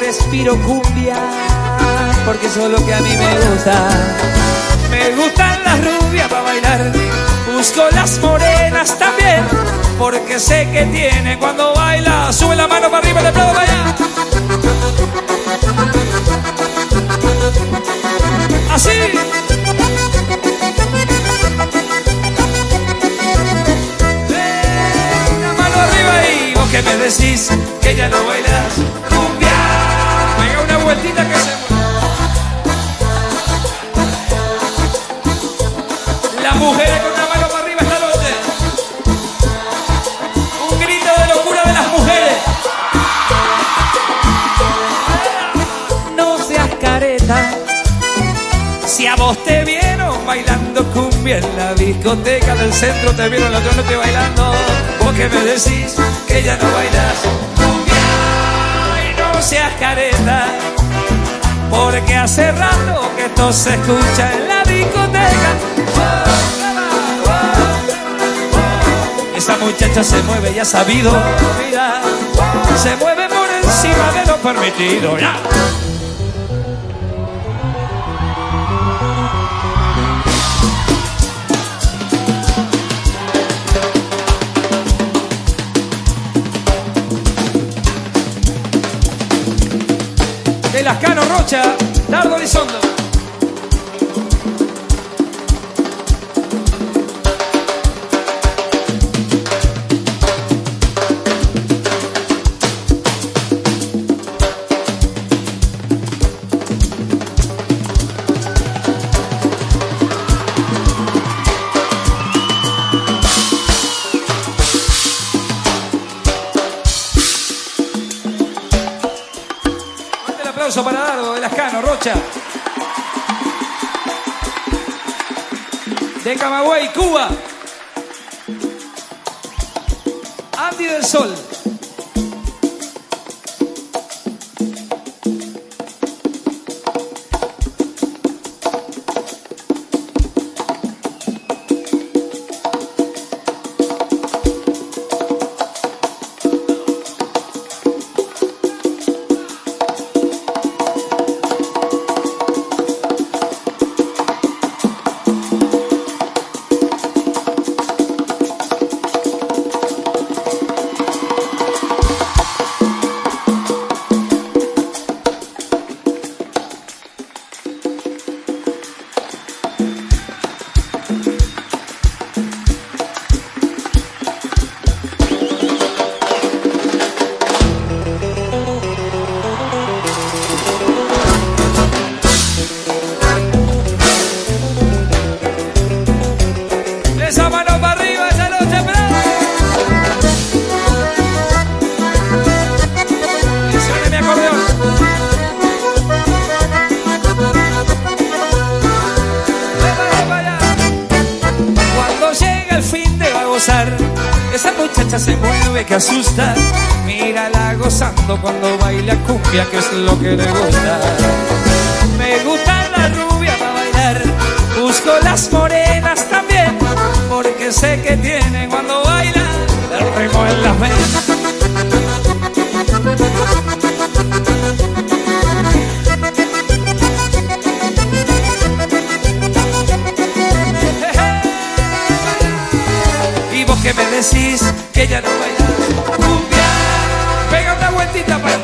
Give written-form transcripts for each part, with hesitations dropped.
respiro cumbia, porque eso es lo que a mí me gusta. Me gustan las rubias para bailar, busco las morenas también, porque sé que tiene cuando baila. Sube la mano para arriba, le aplaudo para allá. Así. La mano arriba y vos que me decís que ya no bailas cumbia. Venga una vueltita que se mueve. Las mujeres con la mano para arriba esta noche. Un grito de locura de las mujeres. No seas careta. Si a vos te vieron bailando cumbia en la discoteca del centro, te vieron la otra noche bailando, vos que me decís que ya no bailas cumbia. Y no seas careta, porque hace rato que esto se escucha en la discoteca. Esa muchacha se mueve, ya ha sabido, mira, se mueve por encima de lo permitido, ya. De Lascano, Rocha, Dardo Elizondo. Para Dardo de Lascano, Rocha. De Camagüey, Cuba. Andy del Sol. Esa muchacha se mueve que asusta, mírala gozando cuando baila cumbia, que es lo que le gusta. Me gusta la rubia para bailar, busco las morenas también, porque sé que tiene cuando baila el ritmo en las venas. Que me decís que ya no bailas cumbia. Pega una vueltita para...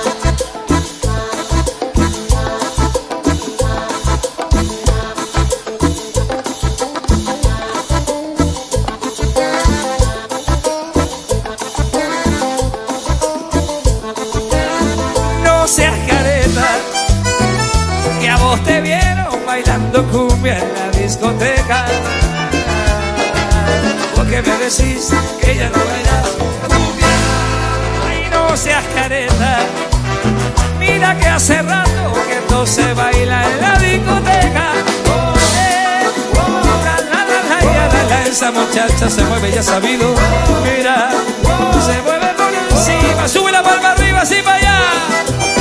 No seas careta, que a vos te vieron bailando cumbia en la discoteca. Que me decís que ya no bailas cumbia. Ay, no seas careta, mira que hace rato que esto se baila en la discoteca. Esa muchacha se mueve, ya sabido, mira, se mueve por encima, sube la palma arriba, así para allá.